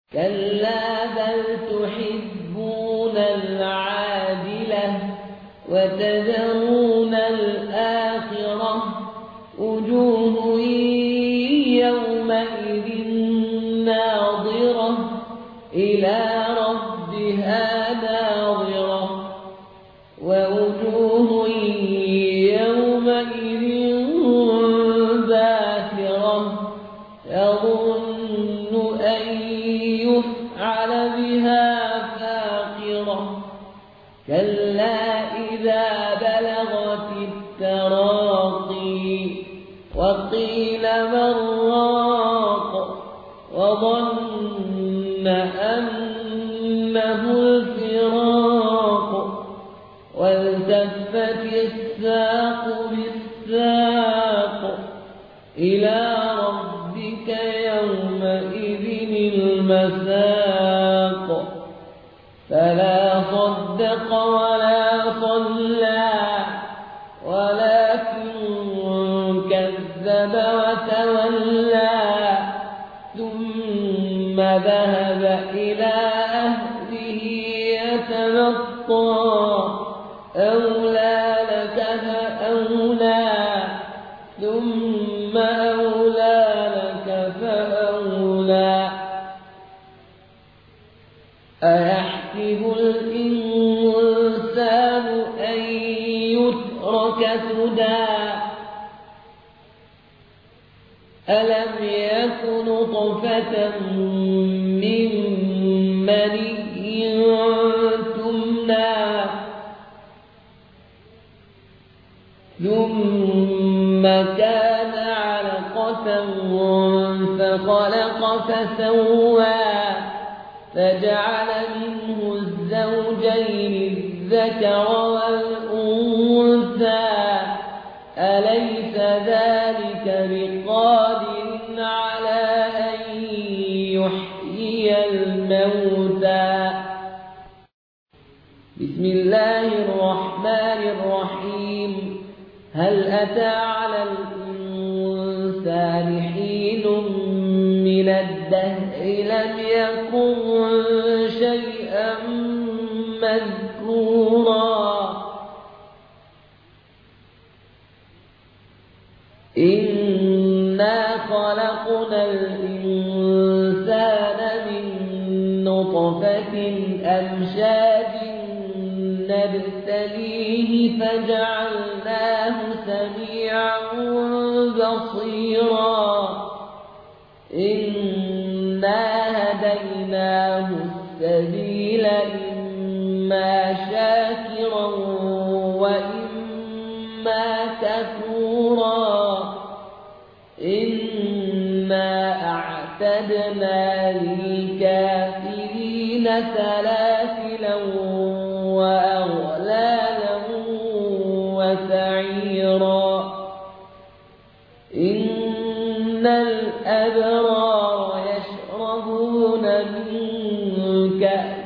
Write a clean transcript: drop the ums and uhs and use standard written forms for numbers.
كلا بل تحبون العاجلة وتذرون الآخرة وجوه يومئذ ناظرة إلى ربها ناظرة ووجوه يومئذ باسرة تظن أن يفعل بها فاقرة كلا إذا بلغت التراقي وقيل من راق وظن أنه الفراق والتفت الساق بالساق إلى ربك يومئذ المساق فلا صدق ولا صلى ولكن كذب وتولى ثم ذهب إلى أهله يتمطى أولى لك فأولى ثم أولى لك فأولى أيحسب الإنسان أن يترك سدى ألم يك نطفة من مني تمنى ثم كان علقة فخلق فسوى فجعل منه الزوجين الذكر والأنثى أليس ذلك بقادر على أن يحيي الموتى بسم الله الرحمن الرحيم هل أتى على الإنسان حين من الدهر لم يكن شيئا مذكورا إنا خلقنا الإنسان من نطفة أمشاج نبتليه فجعلناه سميعا بصيرا إنا هديناه السبيل إما شاكرا وإما كفورا إنا أعتدنا للكافرين سلاسلا وأغلالا وسعيرا إن الأبرار يشربون من كأس